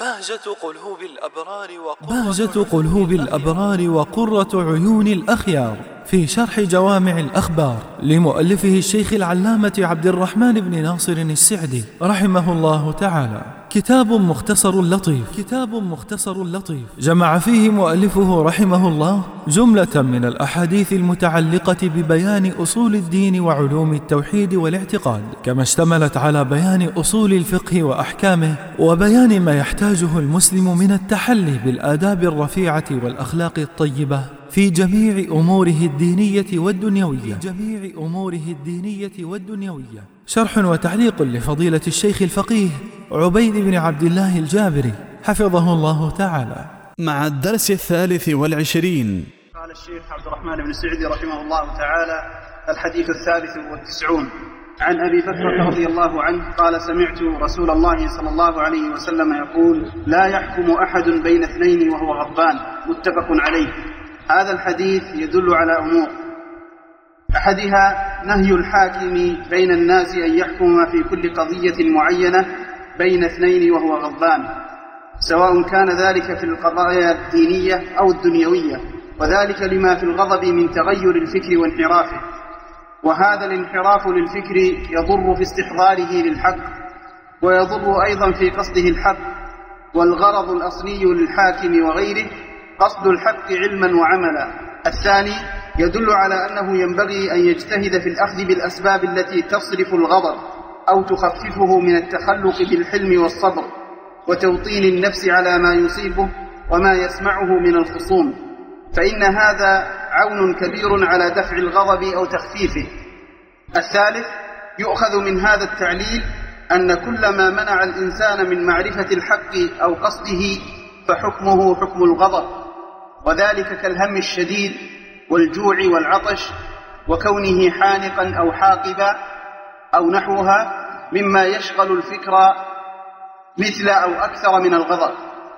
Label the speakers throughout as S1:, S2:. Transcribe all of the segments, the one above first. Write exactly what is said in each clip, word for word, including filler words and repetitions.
S1: بهجة قلوب الأبرار بهجة قلوب الأبرار وقرة عيون الأخيار في شرح جوامع الأخبار لمؤلفه الشيخ العلامة عبد الرحمن بن ناصر السعدي رحمه الله تعالى. كتاب مختصر لطيف كتاب مختصر لطيف جمع فيه مؤلفه رحمه الله جملة من الأحاديث المتعلقة ببيان أصول الدين وعلوم التوحيد والاعتقاد، كما اشتملت على بيان أصول الفقه وأحكامه وبيان ما يحتاجه المسلم من التحلي بالآداب الرفيعة والأخلاق الطيبة في جميع أموره الدينية والدنيوية في جميع أموره الدينية والدنيوية. شرح وتعليق لفضيلة الشيخ الفقيه عبيد بن عبد الله الجابري حفظه الله تعالى.
S2: مع الدرس الثالث والعشرين.
S3: قال الشيخ عبد الرحمن بن السعدي رحمه الله تعالى: الحديث الثالث والتسعون عن أبي بكر رضي الله عنه قال: سمعت رسول الله صلى الله عليه وسلم يقول: لا يحكم أحد بين اثنين وهو غضبان. متفق عليه. هذا الحديث يدل على أمور: أحدها نهي الحاكم بين الناس أن يحكم في كل قضية معينة بين اثنين وهو غضبان، سواء كان ذلك في القضايا الدينية أو الدنيوية، وذلك لما في الغضب من تغير الفكر وانحرافه، وهذا الانحراف للفكر يضر في استحضاره للحق، ويضر أيضا في قصده الحق. والغرض الأصلي للحاكم وغيره قصد الحق علما وعملا. الثاني يدل على أنه ينبغي أن يجتهد في الأخذ بالأسباب التي تصرف الغضب أو تخففه من التخلق بالحلم والصبر وتوطين النفس على ما يصيبه وما يسمعه من الخصوم، فإن هذا عون كبير على دفع الغضب أو تخفيفه. الثالث يؤخذ من هذا التعليل أن كل ما منع الإنسان من معرفة الحق أو قصده فحكمه حكم الغضب، وذلك كالهم الشديد والجوع والعطش وكونه حانقا أو حاقبا أو نحوها مما يشغل الفكر مثل أو أكثر من الغضب.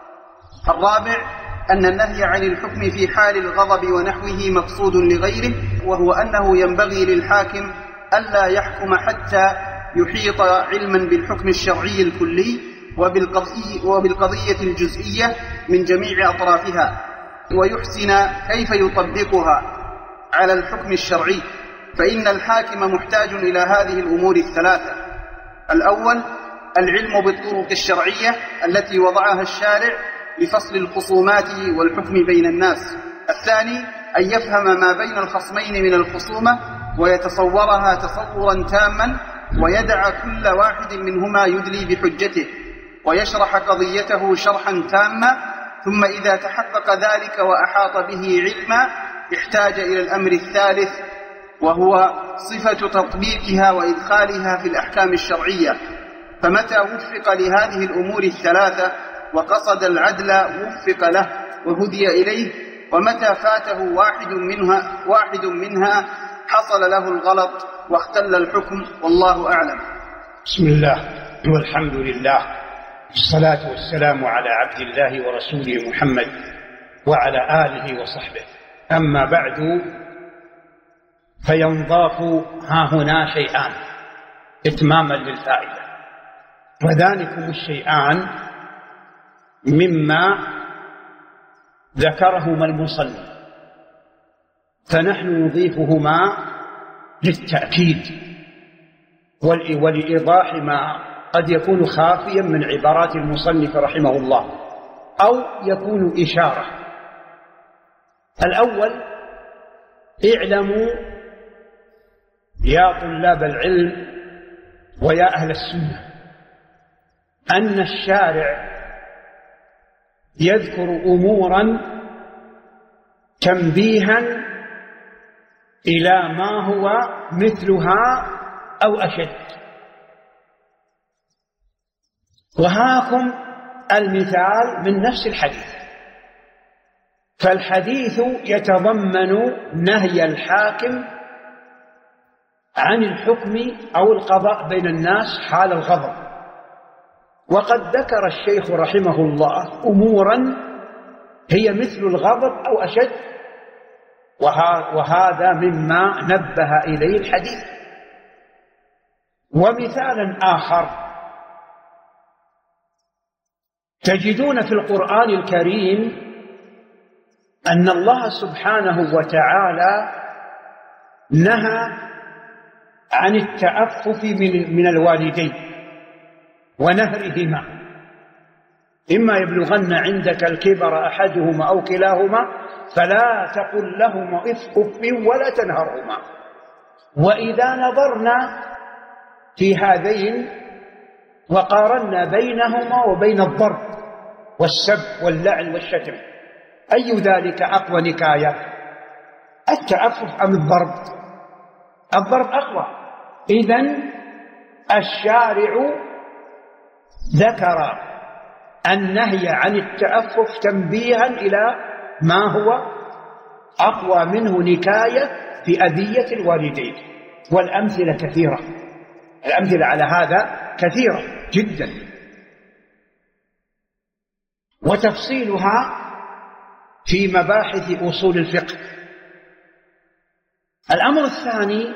S3: الرابع أن النهي عن الحكم في حال الغضب ونحوه مقصود لغيره، وهو أنه ينبغي للحاكم ألا يحكم حتى يحيط علما بالحكم الشرعي الكلي وبالقضية, وبالقضية الجزئية من جميع أطرافها، ويحسن كيف يطبقها على الحكم الشرعي، فإن الحاكم محتاج إلى هذه الأمور الثلاثة: الأول العلم بالطرق الشرعية التي وضعها الشارع لفصل الخصومات والحكم بين الناس. الثاني أن يفهم ما بين الخصمين من الخصومة ويتصورها تصورا تاما، ويدع كل واحد منهما يدلي بحجته ويشرح قضيته شرحا تاما، ثم إذا تحقق ذلك وأحاط به علما احتاج إلى الأمر الثالث، وهو صفة تطبيقها وإدخالها في الأحكام الشرعية. فمتى وفق لهذه الأمور الثلاثة وقصد العدل وفق له وهدي إليه، ومتى فاته واحد منها, واحد منها حصل له الغلط واختل الحكم، والله أعلم.
S4: بسم الله والحمد لله، الصلاة والسلام على عبد الله ورسوله محمد وعلى آله وصحبه. أما بعد، فينضاف ها هنا شيئان إتماما للفائدة، وذلكم الشيئان مما ذكرهما المصنف، فنحن نضيفهما للتأكيد ولإيضاح ما قد يكون خافيا من عبارات المصنف رحمه الله، أو يكون إشارة. الأول: اعلموا يا طلاب العلم ويا أهل السنة أن الشارع يذكر أمورا تنبيها إلى ما هو مثلها أو أشد، وهاكم المثال من نفس الحديث. فالحديث يتضمن نهي الحاكم عن الحكم أو القضاء بين الناس حال الغضب، وقد ذكر الشيخ رحمه الله أمورا هي مثل الغضب أو أشد، وهذا مما نبه إليه الحديث. ومثالا آخر تجدون في القرآن الكريم أن الله سبحانه وتعالى نهى عن التأفف من الوالدين ونهرهما، إما يبلغن عندك الكبر أحدهما أو كلاهما فلا تقل لهما اف اف ولا تنهرهما. وإذا نظرنا في هذين وقارنا بينهما وبين الضرب والسب واللعن والشتم، أي ذلك أقوى نكاية؟ التأفف أم الضرب؟ الضرب أقوى. إذن الشارع ذكر النهي عن التأفف تنبيها إلى ما هو أقوى منه نكاية في أذية الوالدين، والأمثلة كثيرة، الأمثلة على هذا كثيرة جدا، وتفصيلها في مباحث أصول الفقه. الأمر الثاني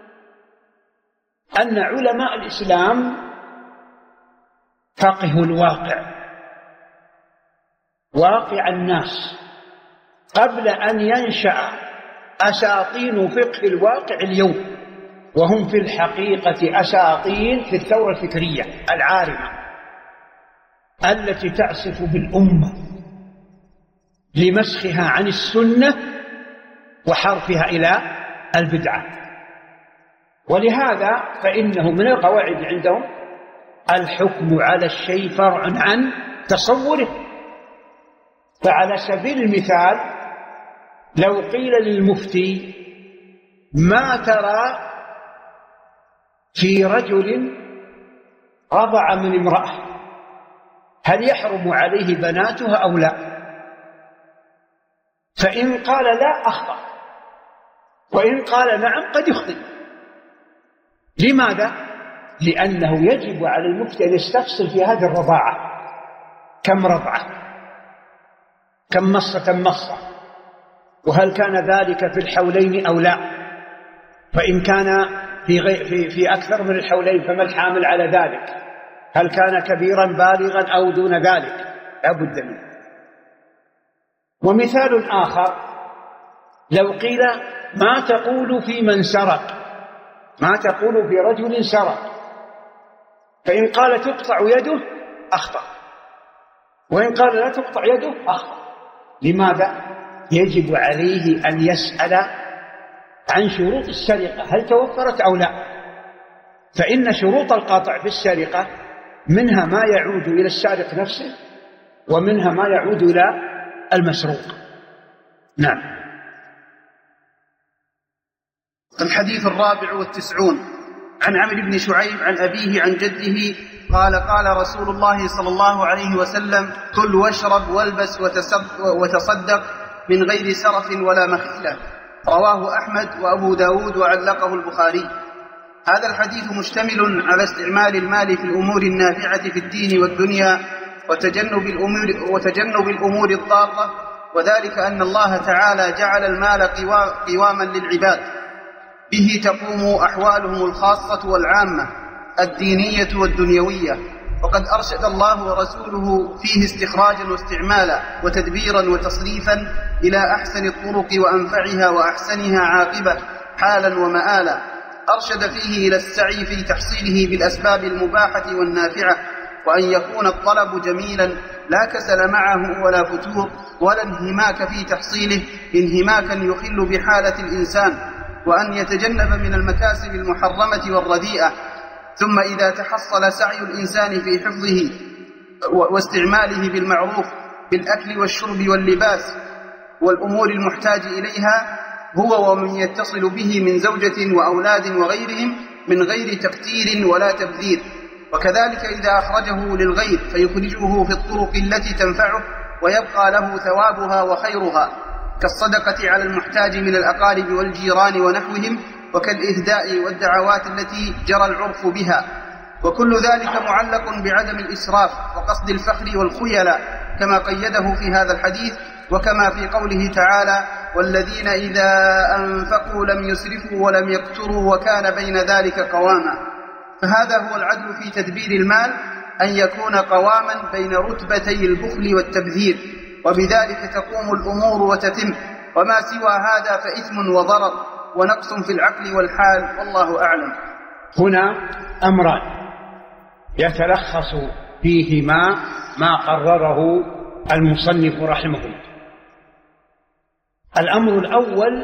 S4: أن علماء الإسلام فقهوا الواقع، واقع الناس، قبل أن ينشأ أساطين فقه الواقع اليوم، وهم في الحقيقة أساطين في الثورة الفكرية العارمة التي تعصف بالأمة لمسخها عن السنة وحرفها إلى البدعة. ولهذا فإنه من القواعد عندهم الحكم على الشيء فرع عن تصوره. فعلى سبيل المثال لو قيل للمفتي ما ترى في رجل رضع من امرأة هل يحرم عليه بناتها أو لا؟ فإن قال لا أخطأ، وإن قال نعم قد يخطئ. لماذا؟ لأنه يجب على المفتي أن يستفصل في هذه الرضاعة، كم رضعة، كم مصة مصة، وهل كان ذلك في الحولين أو لا، فإن كان في, غي... في... في أكثر من الحولين فما الحامل على ذلك، هل كان كبيرا بالغا أو دون ذلك، لا بد منه. ومثال آخر لو قيل ما تقول في من سرق، ما تقول في رجل سرق، فإن قال تقطع يده أخطأ، وإن قال لا تقطع يده أخطأ. لماذا؟ يجب عليه أن يسأل عن شروط السرقة هل توفرت أو لا، فإن شروط القطع في السرقة منها ما يعود إلى السارق نفسه ومنها ما يعود إلى المسروق. نعم.
S3: الحديث الرابع والتسعون عن عمرو بن شعيب عن أبيه عن جده قال قال رسول الله صلى الله عليه وسلم كل واشرب والبس وتصدق من غير سرف ولا مخيلة. رواه أحمد وأبو داود وعلقه البخاري. هذا الحديث مشتمل على استعمال المال في الأمور النافعة في الدين والدنيا وتجنب الأمور, وتجنب الأمور الضارة، وذلك أن الله تعالى جعل المال قواما للعباد به تقوم أحوالهم الخاصة والعامة الدينية والدنيوية، وقد أرشد الله ورسوله فيه استخراجا واستعمالا وتدبيرا وتصريفا إلى أحسن الطرق وأنفعها وأحسنها عاقبة حالا ومآلا. أرشد فيه إلى السعي في تحصيله بالأسباب المباحة والنافعة، وأن يكون الطلب جميلا لا كسل معه ولا فتور ولا انهماك في تحصيله انهماكا يخل بحالة الإنسان، وأن يتجنب من المكاسب المحرمة والرديئة. ثم إذا تحصل سعي الإنسان في حفظه واستعماله بالمعروف بالأكل والشرب واللباس والأمور المحتاج إليها هو ومن يتصل به من زوجة وأولاد وغيرهم من غير تقتير ولا تبذير، وكذلك إذا أخرجه للغير فيخرجه في الطرق التي تنفعه ويبقى له ثوابها وخيرها، كالصدقة على المحتاج من الأقارب والجيران ونحوهم، وكالإهداء والدعوات التي جرى العرف بها. وكل ذلك معلق بعدم الإسراف وقصد الفخر والخيلاء كما قيده في هذا الحديث، وكما في قوله تعالى والذين إذا أنفقوا لم يسرفوا ولم يقتروا وكان بين ذلك قواما. فهذا هو العدل في تدبير المال أن يكون قواما بين رتبتي البخل والتبذير، وبذلك تقوم الأمور وتتم، وما سوى هذا فإثم وضرر ونقص في العقل والحال، والله أعلم.
S4: هنا أمران يتلخص فيهما ما قرره المصنف رحمه الله. الأمر الأول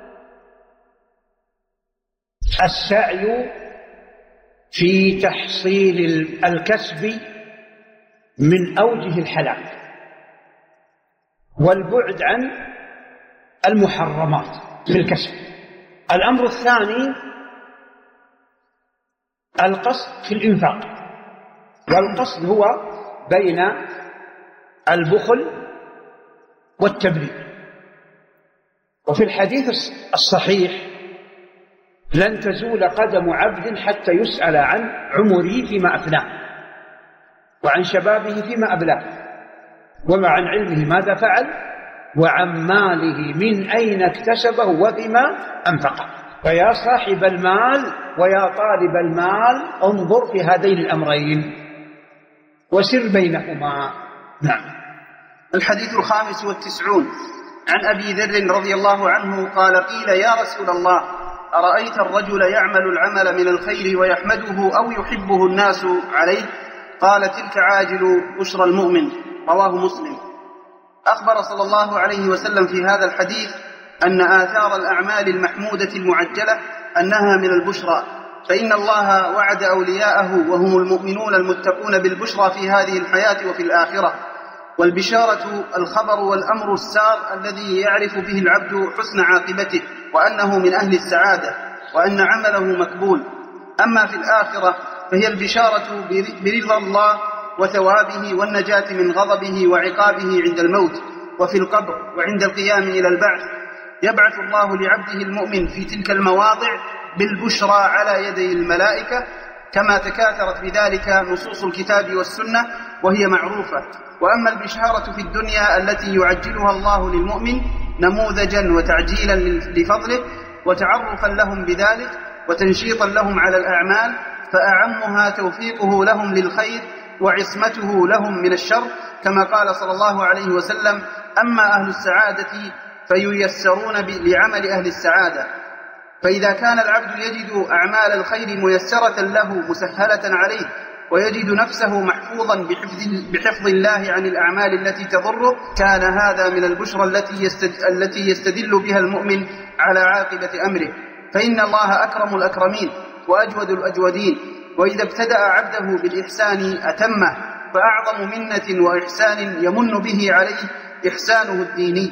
S4: السعي في تحصيل الكسب من أوجه الحلال والبعد عن المحرمات في الكسب. الأمر الثاني القصد في الإنفاق، والقصد هو بين البخل والتبذير. وفي الحديث الصحيح لن تزول قدم عبد حتى يسأل عن عمره فيما أفناه، وعن شبابه فيما أبلاه، وعن علمه ماذا فعل، وعن ماله من أين اكتسبه وبما أنفقه. فيا صاحب المال ويا طالب المال انظر في هذين الأمرين وسر بينهما. نعم.
S3: الحديث الخامس والتسعون عن أبي ذر رضي الله عنه قال: قيل يا رسول الله أرأيت الرجل يعمل العمل من الخير ويحمده أو يحبه الناس عليه؟ قال: تلك عاجل بشرى المؤمن. رواه مسلم. أخبر صلى الله عليه وسلم في هذا الحديث أن آثار الأعمال المحمودة المعجلة أنها من البشرى، فإن الله وعد أولياءه وهم المؤمنون المتقون بالبشرى في هذه الحياة وفي الآخرة. والبشارة الخبر والأمر السار الذي يعرف به العبد حسن عاقبته وأنه من أهل السعادة وأن عمله مقبول. أما في الآخرة فهي البشارة برضا الله وثوابه والنجاة من غضبه وعقابه عند الموت وفي القبر وعند القيام إلى البعث. يبعث الله لعبده المؤمن في تلك المواضع بالبشرى على يدي الملائكة، كما تكاثرت بذلك نصوص الكتاب والسنة وهي معروفة. وأما البشارة في الدنيا التي يعجلها الله للمؤمن نموذجا وتعجيلا لفضله وتعرفا لهم بذلك وتنشيطا لهم على الأعمال، فأعمها توفيقه لهم للخير وعصمته لهم من الشر، كما قال صلى الله عليه وسلم: أما أهل السعادة فييسرون لعمل أهل السعادة. فإذا كان العبد يجد أعمال الخير ميسرة له مسهلة عليه ويجد نفسه محفوظا بحفظ, بحفظ الله عن الأعمال التي تضره، كان هذا من البشرى التي, التي يستدل بها المؤمن على عاقبة أمره. فإن الله أكرم الأكرمين وأجود الأجودين، وإذا ابتدأ عبده بالإحسان أتمه، فأعظم منة وإحسان يمن به عليه إحسانه الديني،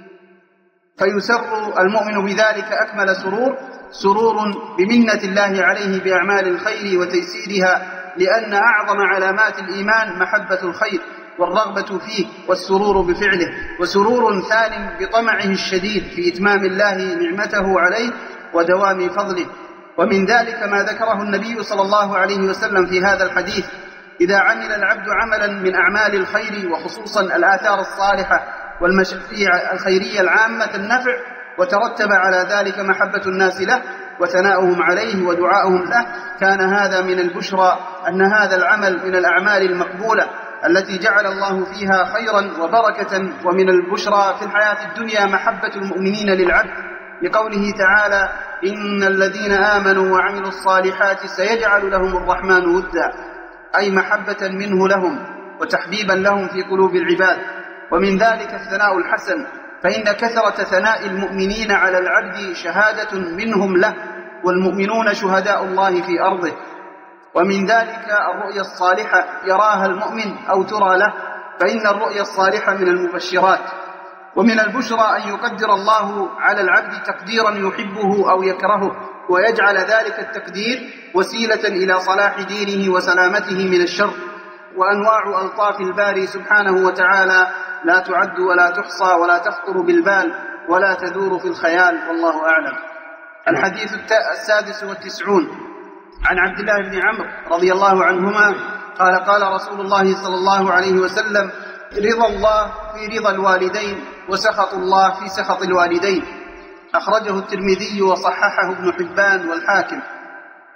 S3: فيسر المؤمن بذلك أكمل سرور سرور بمنة الله عليه بأعمال الخير وتيسيرها، لأن أعظم علامات الإيمان محبة الخير والرغبة فيه والسرور بفعله، وسرور ثان بطمعه الشديد في إتمام الله نعمته عليه ودوام فضله. ومن ذلك ما ذكره النبي صلى الله عليه وسلم في هذا الحديث: إذا عمل العبد عملا من أعمال الخير وخصوصا الآثار الصالحة والمشاريع الخيرية العامة النفع، وترتب على ذلك محبة الناس له وثناؤهم عليه ودعاؤهم له، كان هذا من البشرى أن هذا العمل من الأعمال المقبولة التي جعل الله فيها خيرا وبركة. ومن البشرى في الحياة الدنيا محبة المؤمنين للعبد، لقوله تعالى: إن الذين آمنوا وعملوا الصالحات سيجعل لهم الرحمن ودا، أي محبة منه لهم وتحبيبا لهم في قلوب العباد. ومن ذلك الثناء الحسن، فإن كثرة ثناء المؤمنين على العبد شهادة منهم له، والمؤمنون شهداء الله في أرضه. ومن ذلك الرؤيا الصالحة يراها المؤمن أو ترى له، فإن الرؤيا الصالحة من المبشرات. ومن البشرى أن يقدر الله على العبد تقديرا يحبه أو يكرهه، ويجعل ذلك التقدير وسيلة إلى صلاح دينه وسلامته من الشر. وأنواع ألطاف الباري سبحانه وتعالى لا تعد ولا تحصى ولا تخطر بالبال ولا تدور في الخيال، والله أعلم. الحديث السادس والتسعون عن عبد الله بن عمرو رضي الله عنهما قال: قال رسول الله صلى الله عليه وسلم: رضا الله في رضا الوالدين وسخط الله في سخط الوالدين. أخرجه الترمذي وصححه ابن حبان والحاكم.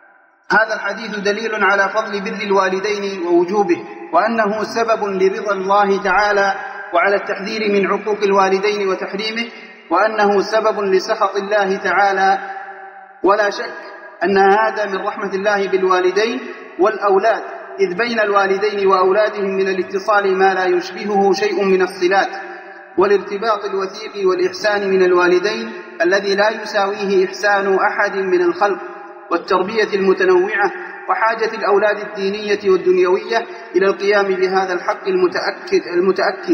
S3: هذا الحديث دليل على فضل بر الوالدين ووجوبه، وأنه سبب لرضا الله تعالى، وعلى التحذير من عقوق الوالدين وتحريمه، وأنه سبب لسخط الله تعالى. ولا شك أن هذا من رحمة الله بالوالدين والأولاد، إذ بين الوالدين وأولادهم من الاتصال ما لا يشبهه شيء من الصلات والارتباط الوثيق والإحسان من الوالدين الذي لا يساويه إحسان أحد من الخلق، والتربية المتنوعة، وحاجة الأولاد الدينية والدنيوية إلى القيام بهذا الحق المتأكد, المتأكد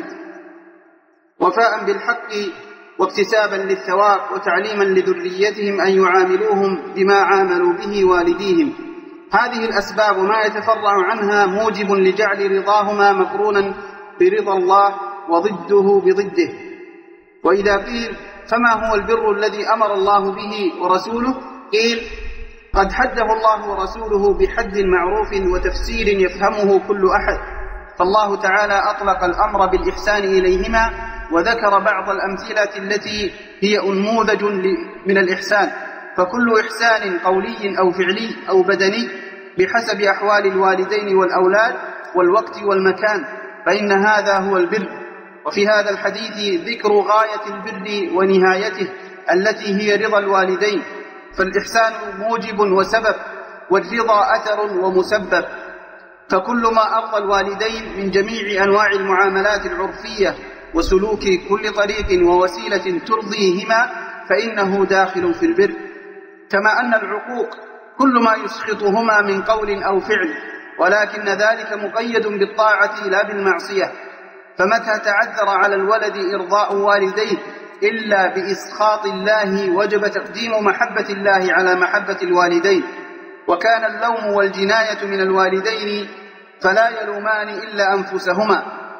S3: وفاء بالحق واكتسابا للثواب، وتعليما لذريتهم أن يعاملوهم بما عاملوا به والديهم. هذه الأسباب ما يتفرع عنها موجب لجعل رضاهما مقرونا برضا الله وضده بضده. وإذا قيل فما هو البر الذي أمر الله به ورسوله؟ قيل قد حده الله ورسوله بحد معروف وتفسير يفهمه كل أحد، فالله تعالى أطلق الأمر بالإحسان إليهما، وذكر بعض الأمثلة التي هي أنموذج من الإحسان، فكل إحسان قولي أو فعلي أو بدني بحسب أحوال الوالدين والأولاد والوقت والمكان، فإن هذا هو البر. وفي هذا الحديث ذكر غاية البر ونهايته التي هي رضا الوالدين، فالإحسان موجب وسبب، والرضا أثر ومسبب، فكل ما أرضى الوالدين من جميع أنواع المعاملات العرفية وسلوك كل طريق ووسيلة ترضيهما فإنه داخل في البر. كما أن العقوق كل ما يسخطهما من قول أو فعل، ولكن ذلك مقيد بالطاعة لا بالمعصية، فمتى تعذر على الولد إرضاء والديه إلا بإسخاط الله وجب تقديم محبة الله على محبة الوالدين، وكان اللوم والجناية من الوالدين فلا يلومان إلا أنفسهما.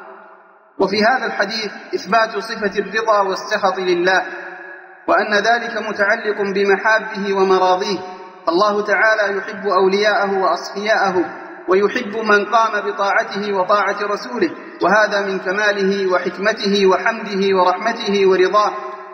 S3: وفي هذا الحديث إثبات صفة الرضا والسخط لله، وأن ذلك متعلق بمحابه ومراضيه، الله تعالى يحب أولياءه وأصفياءه، ويحب من قام بطاعته وطاعة رسوله، وهذا من كماله وحكمته وحمده ورحمته ورضاه.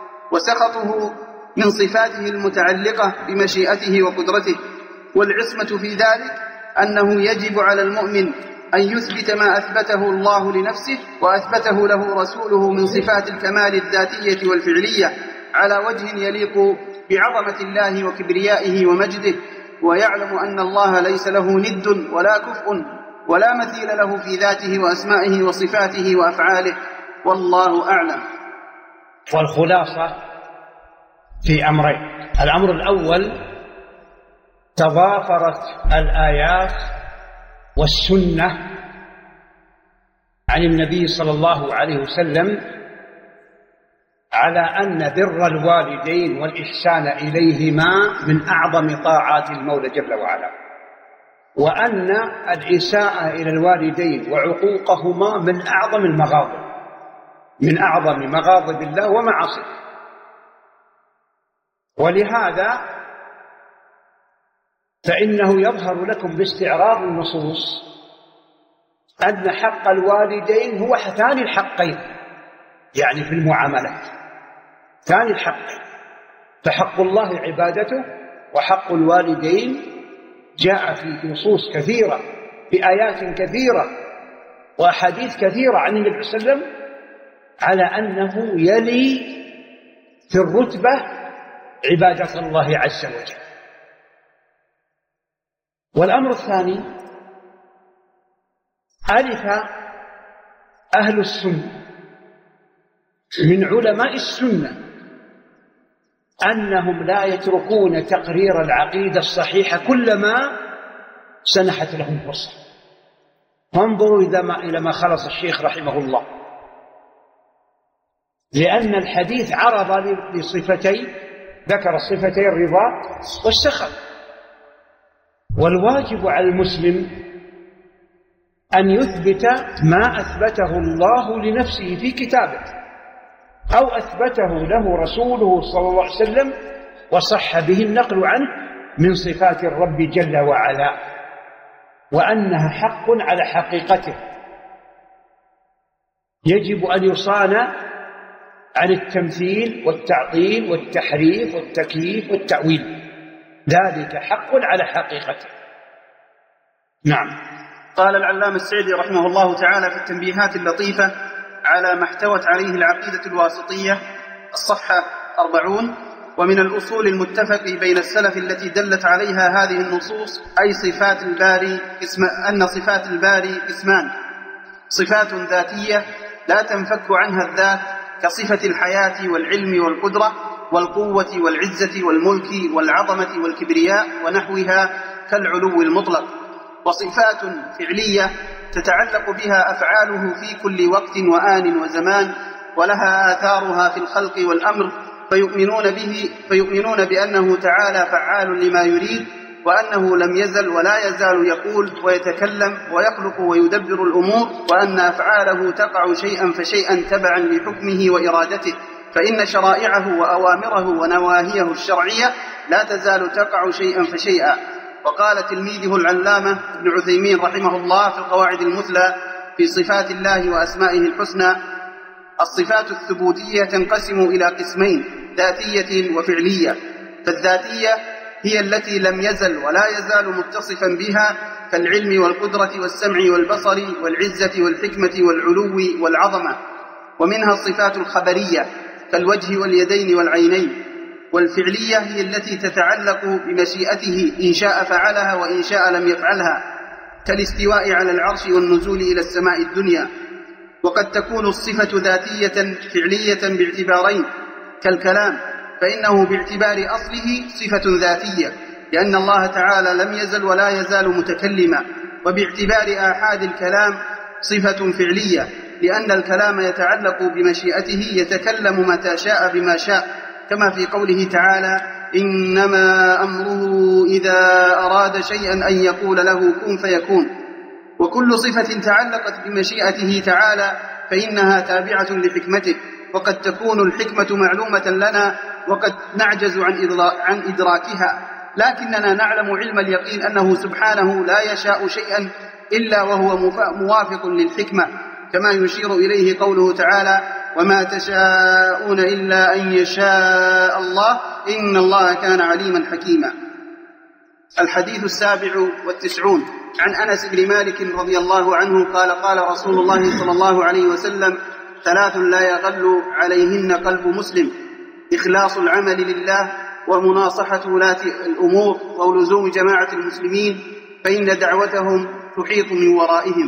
S3: وسخطه من صفاته المتعلقة بمشيئته وقدرته، والعصمة في ذلك أنه يجب على المؤمن أن يثبت ما أثبته الله لنفسه وأثبته له رسوله من صفات الكمال الذاتية والفعلية على وجه يليق بعظمة الله وكبريائه ومجده، ويعلم أن الله ليس له ند ولا كفء ولا مثيل له في ذاته وأسمائه وصفاته وأفعاله، والله أعلم.
S4: والخلاصة في أمرين: الأمر الأول تضافرت الآيات والسنة عن النبي صلى الله عليه وسلم على أن بر الوالدين والإحسان إليهما من أعظم طاعات المولى جل وعلا، وأن الإساءة إلى الوالدين وعقوقهما من أعظم المغاضب من أعظم مغاضب الله ومعاصيه. ولهذا فإنه يظهر لكم باستعراض النصوص أن حق الوالدين هو ثاني الحقين، يعني في المعاملات ثاني الحقين، فحق الله عبادته، وحق الوالدين جاء في نصوص كثيرة بآيات كثيرة وأحاديث كثيرة عن النبي صلى الله عليه وسلم على أنه يلي في الرتبة عبادة الله عز وجل. والأمر الثاني: عرف أهل السنة من علماء السنة أنهم لا يتركون تقرير العقيدة الصحيحة كلما سنحت لهم فرصة. فانظروا إلى ما خلص الشيخ رحمه الله، لأن الحديث عرض لصفتين، ذكر الصفتين الرضا والسخط، والواجب على المسلم أن يثبت ما أثبته الله لنفسه في كتابه أو أثبته له رسوله صلى الله عليه وسلم وصح به النقل عنه من صفات الرب جل وعلا، وأنها حق على حقيقته يجب أن يصان عن التمثيل والتعطيل والتحريف والتكييف والتأويل، ذلك حق على حقيقته. نعم.
S3: قال العلامة السعدي رحمه الله تعالى في التنبيهات اللطيفة على ما احتوت عليه العقيدة الواسطية الصفحة أربعون: ومن الأصول المتفق بين السلف التي دلت عليها هذه النصوص أي صفات الباري اسم أن صفات الباري اسمان: صفات ذاتية لا تنفك عنها الذات كصفة الحياة والعلم والقدرة والقوة والعزة والملك والعظمة والكبرياء ونحوها كالعلو المطلق، وصفات فعلية تتعلق بها أفعاله في كل وقت وآن وزمان ولها آثارها في الخلق والأمر، فيؤمنون به فيؤمنون بأنه تعالى فعال لما يريد، وأنه لم يزل ولا يزال يقول ويتكلم ويخلق ويدبر الأمور، وأن أفعاله تقع شيئا فشيئا تبعا لحكمه وإرادته، فإن شرائعه وأوامره ونواهيه الشرعية لا تزال تقع شيئا فشيئا. وقال تلميذه العلامة ابن عثيمين رحمه الله في القواعد المثلى في صفات الله وأسمائه الحسنى: الصفات الثبوتية تنقسم إلى قسمين: ذاتية وفعلية. فالذاتية هي التي لم يزل ولا يزال متصفا بها كالعلم والقدرة والسمع والبصر والعزة والحكمة والعلو والعظمة. ومنها الصفات الخبرية كالوجه واليدين والعينين. والفعلية هي التي تتعلق بمشيئته إن شاء فعلها وإن شاء لم يفعلها كالاستواء على العرش والنزول إلى السماء الدنيا. وقد تكون الصفة ذاتية فعلية باعتبارين: كالكلام فإنه باعتبار أصله صفة ذاتية لأن الله تعالى لم يزل ولا يزال متكلما، وباعتبار آحاد الكلام صفة فعلية لأن الكلام يتعلق بمشيئته يتكلم متى شاء بما شاء، كما في قوله تعالى: إنما أمره إذا أراد شيئا أن يقول له كن فيكون. وكل صفة تعلقت بمشيئته تعالى فإنها تابعة لحكمته، وقد تكون الحكمة معلومة لنا وقد نعجز عن إدراكها، لكننا نعلم علم اليقين أنه سبحانه لا يشاء شيئا إلا وهو موافق للحكمة، كما يشير إليه قوله تعالى: وما تشاءون إلا أن يشاء الله إن الله كان عليما حكيما. الحديث السابع والتسعون عن أنس بن مالك رضي الله عنه قال: قال رسول الله صلى الله عليه وسلم: ثلاث لا يغل عليهن قلب مسلم: إخلاص العمل لله، ومناصحة ولاة الأمور، ولزوم جماعة المسلمين فإن دعوتهم تحيط من ورائهم.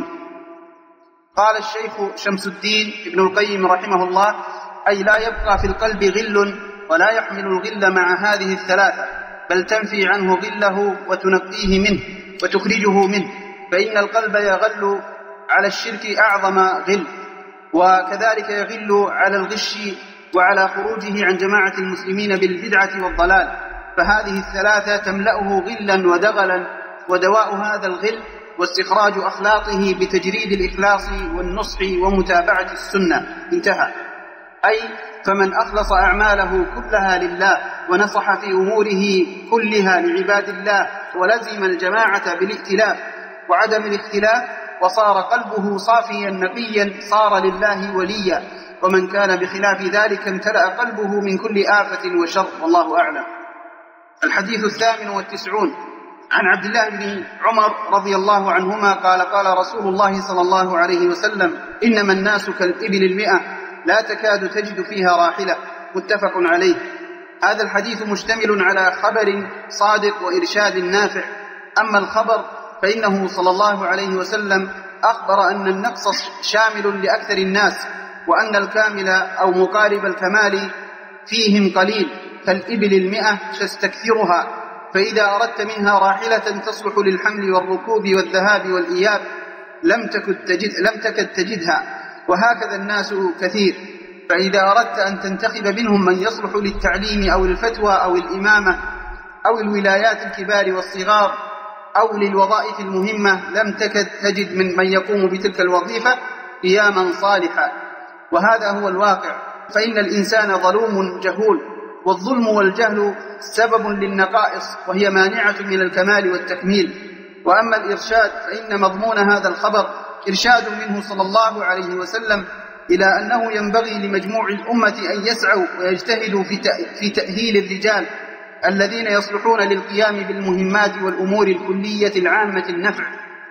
S3: قال الشيخ شمس الدين ابن القيم رحمه الله: أي لا يبقى في القلب غل ولا يحمل الغل مع هذه الثلاثة، بل تنفي عنه غله وتنقيه منه وتخرجه منه، فإن القلب يغل على الشرك أعظم غل، وكذلك يغل على الغش وعلى خروجه عن جماعة المسلمين بالبدعة والضلال، فهذه الثلاثة تملأه غلا ودغلا، ودواء هذا الغل واستخراج أخلاقه بتجريد الإخلاص والنصح ومتابعة السنة. انتهى. أي فمن أخلص أعماله كلها لله ونصح في أموره كلها لعباد الله ولزم الجماعة بالائتلاف وعدم الاختلاف، وصار قلبه صافيا نقيا، صار لله وليا. ومن كان بخلاف ذلك امتلأ قلبه من كل آفة وشر، والله أعلم. الحديث الثامن والتسعون عن عبد الله بن عمر رضي الله عنهما قال: قال رسول الله صلى الله عليه وسلم: إنما الناس كالإبل المئة لا تكاد تجد فيها راحلة. متفق عليه. هذا الحديث مشتمل على خبر صادق وإرشاد نافع. أما الخبر فإنه صلى الله عليه وسلم أخبر أن النقص شامل لأكثر الناس، وأن الكامل أو مقارب الكمال فيهم قليل، كالإبل المئة تستكثرها، فإذا أردت منها راحلة تصلح للحمل والركوب والذهاب والإياب لم تكد تجد لم تكد تجدها، وهكذا الناس كثير. فإذا أردت أن تنتخب منهم من يصلح للتعليم أو الفتوى أو الإمامة أو الولايات الكبار والصغار أو للوظائف المهمة لم تكد تجد من من يقوم بتلك الوظيفة قياما صالحا. وهذا هو الواقع، فإن الإنسان ظلوم جهول، والظلم والجهل سبب للنقائص وهي مانعة من الكمال والتكميل. وأما الإرشاد فإن مضمون هذا الخبر إرشاد منه صلى الله عليه وسلم إلى أنه ينبغي لمجموع الأمة أن يسعوا ويجتهدوا في تأهيل الرجال الذين يصلحون للقيام بالمهمات والأمور الكلية العامة النفع،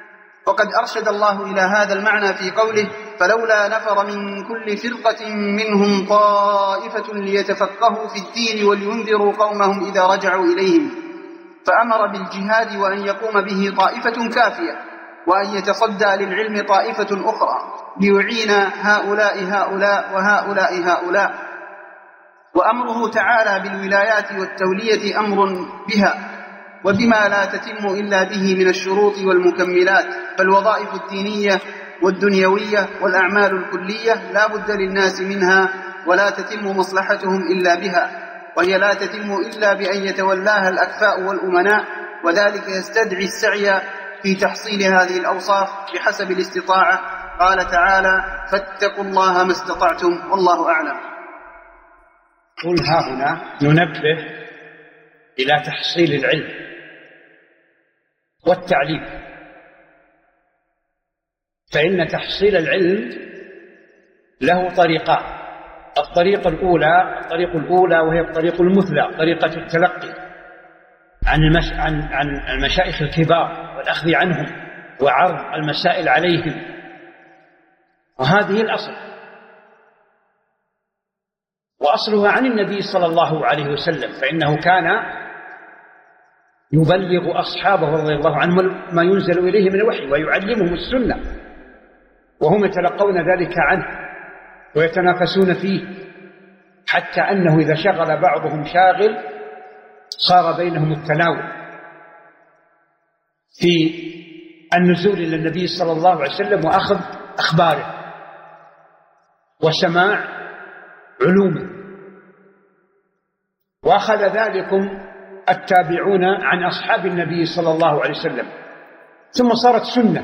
S3: وقد أرشد الله إلى هذا المعنى في قوله: فلولا نفر من كل فرقة منهم طائفة ليتفقهوا في الدين ولينذروا قومهم إذا رجعوا إليهم، فأمر بالجهاد وأن يقوم به طائفة كافية، وأن يتصدى للعلم طائفة أخرى ليعين هؤلاء هؤلاء وهؤلاء هؤلاء. وأمره تعالى بالولايات والتولية أمر بها وبما لا تتم إلا به من الشروط والمكملات، فالوظائف الدينية والدنيوية والأعمال الكلية لا بد للناس منها، ولا تتم مصلحتهم إلا بها، وهي لا تتم إلا بأن يتولاها الأكفاء والأمناء، وذلك يستدعي السعي في تحصيل هذه الأوصاف بحسب الاستطاعة. قال تعالى: فاتقوا الله ما استطعتم، والله أعلم.
S4: قل ها هنا ننبه إلى تحصيل العلم والتعليم، فإن تحصيل العلم له طريقان: الطريقة الأولى الطريق الأولى وهي الطريق المثلى، طريقة التلقي عن المش... عن عن المشايخ الكبار والأخذ عنهم وعرض المسائل عليهم، وهذه الأصل، وأصلها عن النبي صلى الله عليه وسلم، فإنه كان يبلغ أصحابه رضي الله عنهم ما ينزل إليه من الوحي ويعلمهم السنة، وهم يتلقون ذلك عنه ويتنافسون فيه، حتى أنه إذا شغل بعضهم شاغل صار بينهم التناول في النزول إلى النبي صلى الله عليه وسلم وأخذ أخباره وسماع علومه. وأخذ ذلكم التابعون عن أصحاب النبي صلى الله عليه وسلم، ثم صارت سنة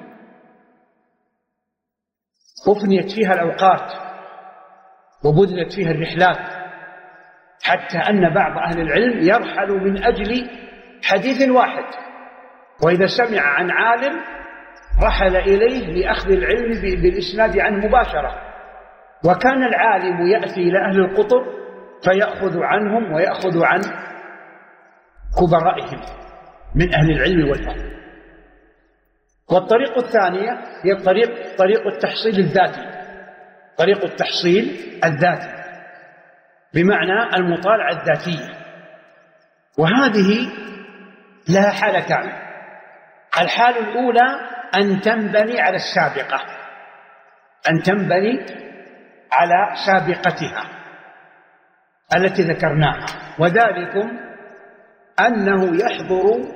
S4: أفنيت فيها الأوقات وبذلت فيها الرحلات، حتى أن بعض أهل العلم يرحل من أجل حديث واحد، وإذا سمع عن عالم رحل إليه لأخذ العلم بالإسناد عنه مباشرة. وكان العالم يأتي إلى أهل القطب فيأخذ عنهم ويأخذ عن كبرائهم من أهل العلم والفضل. والطريق الثانية هي الطريق طريق التحصيل الذاتي، طريق التحصيل الذاتي بمعنى المطالعة الذاتية، وهذه لها حالتان: الحالة الأولى أن تنبني على السابقة، أن تنبني على سابقتها التي ذكرناها، وذلكم أنه يحضر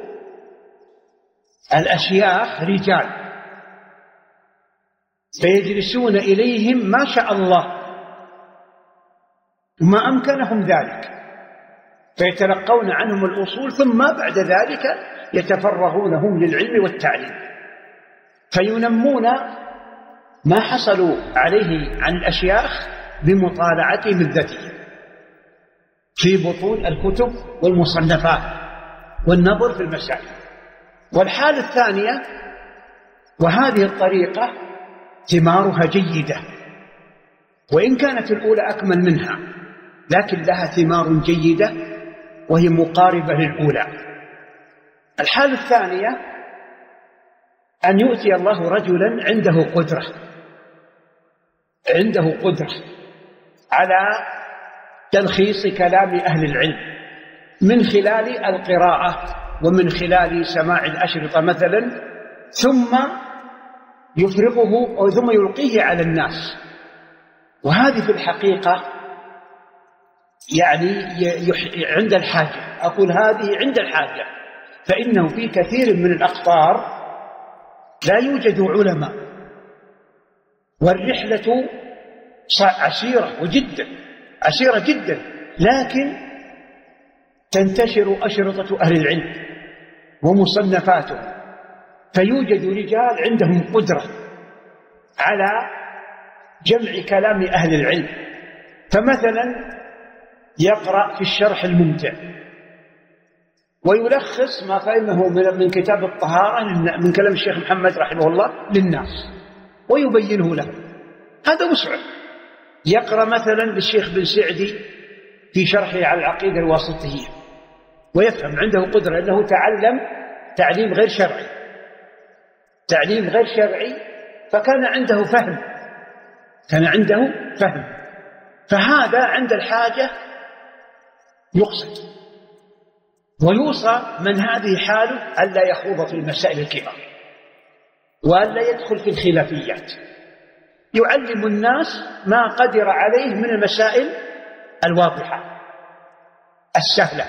S4: الأشياخ رجال فيجلسون إليهم ما شاء الله وما أمكنهم ذلك، فيتلقون عنهم الأصول، ثم بعد ذلك يتفرغون هم للعلم والتعليم، فينمون ما حصلوا عليه عن الأشياخ بمطالعتهم الذاتية في بطون الكتب والمصنفات والنظر في المسائل. والحالة الثانية، وهذه الطريقة ثمارها جيدة، وإن كانت الأولى أكمل منها لكن لها ثمار جيدة وهي مقاربة للأولى. الحالة الثانية أن يؤتي الله رجلا عنده قدرة عنده قدرة على تلخيص كلام أهل العلم من خلال القراءة ومن خلال سماع الأشرطة مثلا، ثم يفرغه أو ثم يلقيه على الناس. وهذه في الحقيقة يعني عند الحاجة، أقول هذه عند الحاجة، فإنه في كثير من الأقطار لا يوجد علماء، والرحلة عسيرة وجدا عسيرة جدا، لكن تنتشر أشرطة أهل العلم ومصنفاتهم، فيوجد رجال عندهم قدرة على جمع كلام أهل العلم. فمثلا يقرأ في الشرح الممتع ويلخص ما فهمه من كتاب الطهارة من كلام الشيخ محمد رحمه الله للناس ويبينه له، هذا وسع. يقرأ مثلا للشيخ بن سعدي في شرحه على العقيدة الواسطية ويفهم، عنده قدرة أنه تعلم تعليم غير شرعي، تعليم غير شرعي، فكان عنده فهم كان عنده فهم فهذا عند الحاجة يقصد، ويوصى من هذه حاله ألا يخوض في المسائل الكبار وألا يدخل في الخلافيات، يعلم الناس ما قدر عليه من المسائل الواضحة السهلة.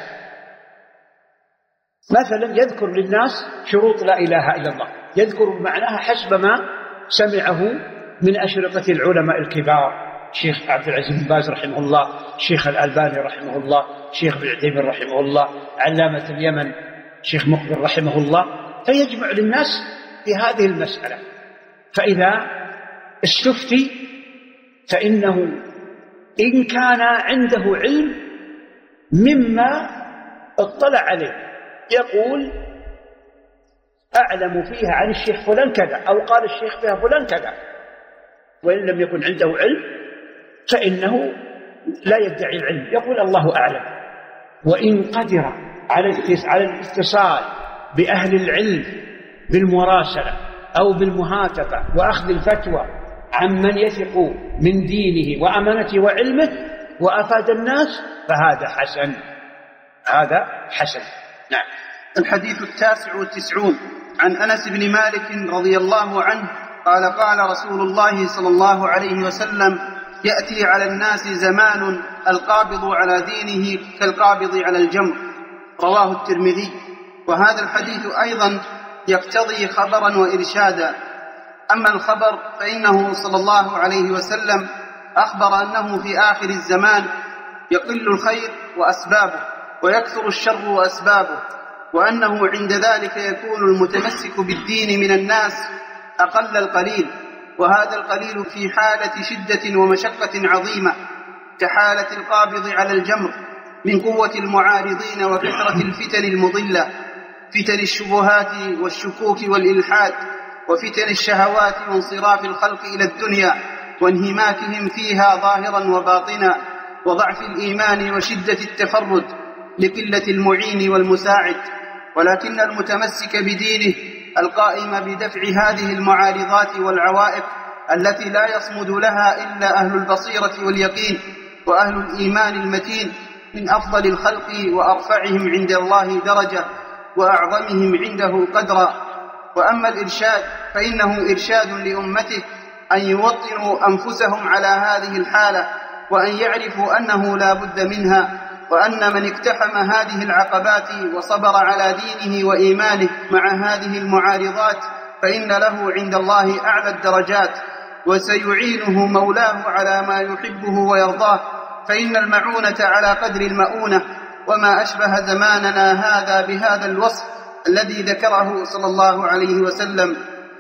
S4: مثلا يذكر للناس شروط لا إله إلا الله، يذكر معناها حسب ما سمعه من أشرطة العلماء الكبار، شيخ عبد العزيز بن باز رحمه الله، شيخ الألباني رحمه الله، شيخ ابن عثيمين رحمه الله، علامة اليمن شيخ مقبل رحمه الله، فيجمع للناس في هذه المسألة. فإذا استفتي فإنه إن كان عنده علم مما اطلع عليه يقول أعلم فيها عن الشيخ فلان كذا، أو قال الشيخ فيها فلان كذا، وإن لم يكن عنده علم فإنه لا يدعي العلم، يقول الله أعلم. وإن قدر على الاتصال بأهل العلم بالمراسلة أو بالمهاتفة وأخذ الفتوى عمن يثق من دينه وأمانته وعلمه وأفاد الناس فهذا حسن، هذا حسن. نعم.
S3: الحديث التاسع والتسعون عن أنس بن مالك رضي الله عنه قال قال رسول الله صلى الله عليه وسلم: يأتي على الناس زمان القابض على دينه كالقابض على الجمر، رواه الترمذي. وهذا الحديث أيضا يقتضي خبرا وإرشادا. أما الخبر فإنه صلى الله عليه وسلم أخبر أنه في آخر الزمان يقل الخير وأسبابه ويكثر الشر وأسبابه، وأنه عند ذلك يكون المتمسك بالدين من الناس أقل القليل، وهذا القليل في حالة شدة ومشقة عظيمة كحالة القابض على الجمر من قوة المعارضين وكثرة الفتن المضلة، فتن الشبهات والشكوك والإلحاد، وفتن الشهوات وانصراف الخلق إلى الدنيا وانهماكهم فيها ظاهرا وباطنا، وضعف الإيمان وشدة التفرد لقلة المعين والمساعد. ولكن المتمسك بدينه القائم بدفع هذه المعارضات والعوائق التي لا يصمد لها إلا أهل البصيرة واليقين وأهل الإيمان المتين من أفضل الخلق وأرفعهم عند الله درجة وأعظمهم عنده قدرا. وأما الإرشاد فإنه إرشاد لأمته أن يوطنوا أنفسهم على هذه الحالة، وأن يعرفوا أنه لا بد منها، وأن من اقتحم هذه العقبات وصبر على دينه وإيمانه مع هذه المعارضات فإن له عند الله أعلى الدرجات، وسيعينه مولاه على ما يحبه ويرضاه، فإن المعونة على قدر المؤونة. وما أشبه زماننا هذا بهذا الوصف الذي ذكره صلى الله عليه وسلم،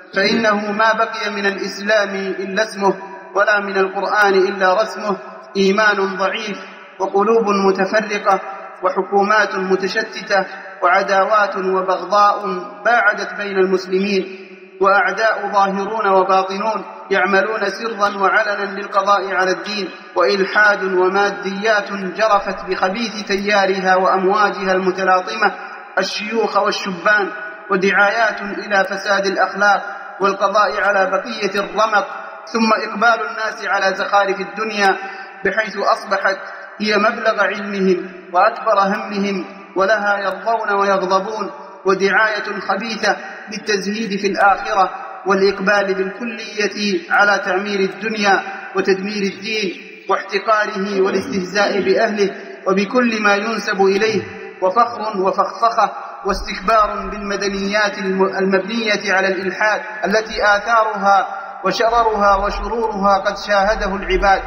S3: فإنه ما بقي من الإسلام إلا اسمه، ولا من القرآن إلا رسمه، إيمان ضعيف وقلوب متفرقة وحكومات متشتتة وعداوات وبغضاء باعدت بين المسلمين، وأعداء ظاهرون وباطنون يعملون سرا وعلنا للقضاء على الدين، وإلحاد وماديات جرفت بخبيث تيارها وأمواجها المتلاطمة الشيوخ والشبان، ودعايات إلى فساد الأخلاق والقضاء على بقية الرمق، ثم إقبال الناس على زخارف الدنيا بحيث أصبحت هي مبلغ علمهم وأكبر همهم، ولها يرضون ويغضبون، ودعاية خبيثة بالتزهيد في الآخرة والإقبال بالكلية على تعمير الدنيا وتدمير الدين واحتقاره والاستهزاء بأهله وبكل ما ينسب إليه، وفخر وفخفخة واستكبار بالمدنيات المبنية على الإلحاد التي آثارها وشررها وشرورها قد شاهده العباد.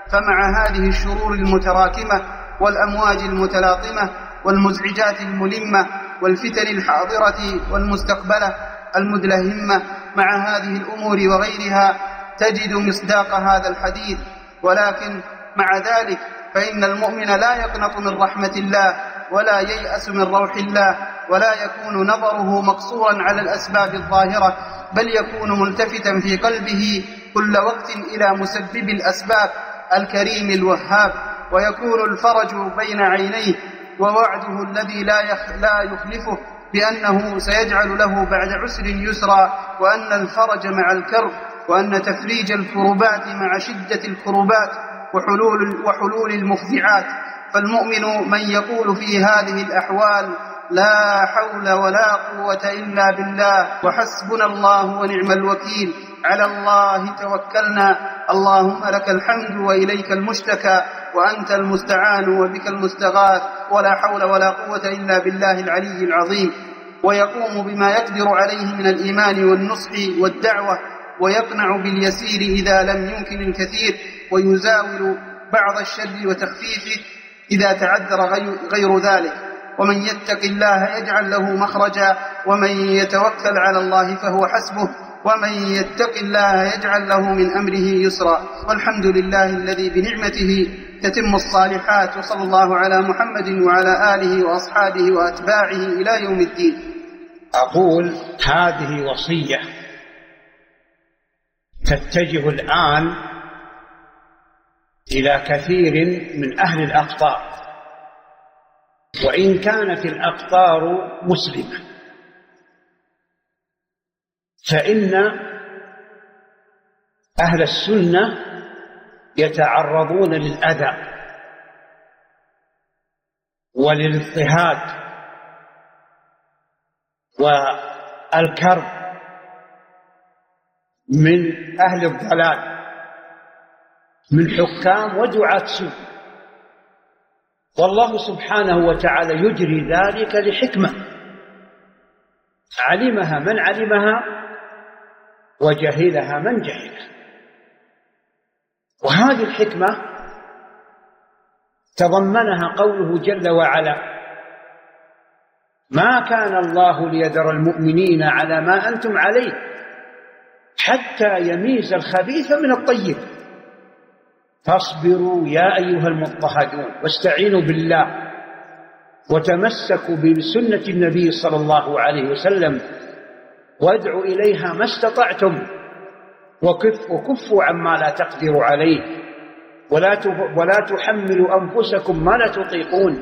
S3: فمع هذه الشرور المتراكمة والأمواج المتلاطمة والمزعجات الملمة والفتن الحاضرة والمستقبلة المدلهمة، مع هذه الأمور وغيرها تجد مصداق هذا الحديث. ولكن مع ذلك فإن المؤمن لا يقنط من رحمة الله ولا ييأس من روح الله، ولا يكون نظره مقصورا على الأسباب الظاهرة، بل يكون ملتفتا في قلبه كل وقت إلى مسبب الأسباب الكريم الوهاب، ويكون الفرج بين عينيه ووعده الذي لا يخلفه بأنه سيجعل له بعد عسر يسرا، وأن الفرج مع الكرب، وأن تفريج الكربات مع شدة الكربات وحلول, وحلول المفزعات. فالمؤمن من يقول في هذه الأحوال: لا حول ولا قوة إلا بالله، وحسبنا الله ونعم الوكيل، على الله توكلنا، اللهم لك الحمد وإليك المشتكى، وأنت المستعان وبك المستغاث، ولا حول ولا قوة إلا بالله العلي العظيم. ويقوم بما يقدر عليه من الإيمان والنصح والدعوة، ويقنع باليسير إذا لم يمكن الكثير، ويزاول بعض الشر وتخفيفه إذا تعذر غير ذلك. ومن يتق الله يجعل له مخرجا، ومن يتوكل على الله فهو حسبه، ومن يتق الله يجعل له من أمره يسرا. والحمد لله الذي بنعمته تتم الصالحات، وصلى الله على محمد وعلى آله وأصحابه وأتباعه إلى يوم الدين.
S4: أقول هذه وصية تتجه الآن إلى كثير من أهل الأقطار، وإن كانت الأقطار مسلمة، فإن أهل السنة يتعرضون للأذى وللاضطهاد والكرب من أهل الضلال، من حكام ودعاة سوء، والله سبحانه وتعالى يجري ذلك لحكمة علمها من علمها وجهلها من جهلها. وهذه الحكمة تضمنها قوله جل وعلا: ما كان الله ليذر المؤمنين على ما أنتم عليه حتى يميز الخبيث من الطيب، فاصبروا يا أيها المضطهدون واستعينوا بالله وتمسكوا بسنة النبي صلى الله عليه وسلم وادعوا إليها ما استطعتم، وكف وكفوا عما لا تقدروا عليه، ولا ولا تحملوا أنفسكم ما لا تطيقون.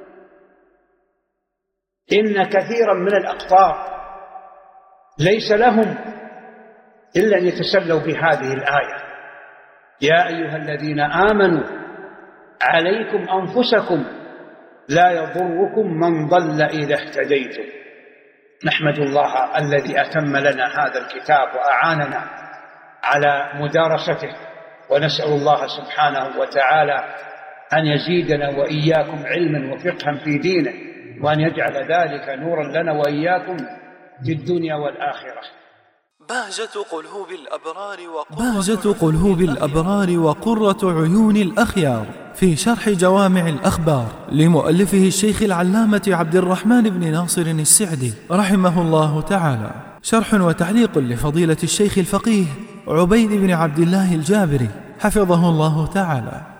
S4: إن كثيرا من الأقطار ليس لهم إلا أن يتسلوا بهذه الآية: يا أيها الذين آمنوا عليكم أنفسكم لا يضركم من ضل إذا اهتديتم. نحمد الله الذي أتم لنا هذا الكتاب وأعاننا على مدارسته، ونسأل الله سبحانه وتعالى أن يزيدنا وإياكم علما وفقها في دينه، وأن يجعل ذلك نورا لنا وإياكم في الدنيا والآخرة.
S1: بهجة قلوب الأبرار بهجة قلوب الأبرار وقرة عيون الأخيار، في شرح جوامع الأخبار لمؤلفه الشيخ العلامة عبد الرحمن بن ناصر السعدي رحمه الله تعالى، شرح وتعليق لفضيلة الشيخ الفقيه عبيد بن عبد الله الجابري حفظه الله تعالى.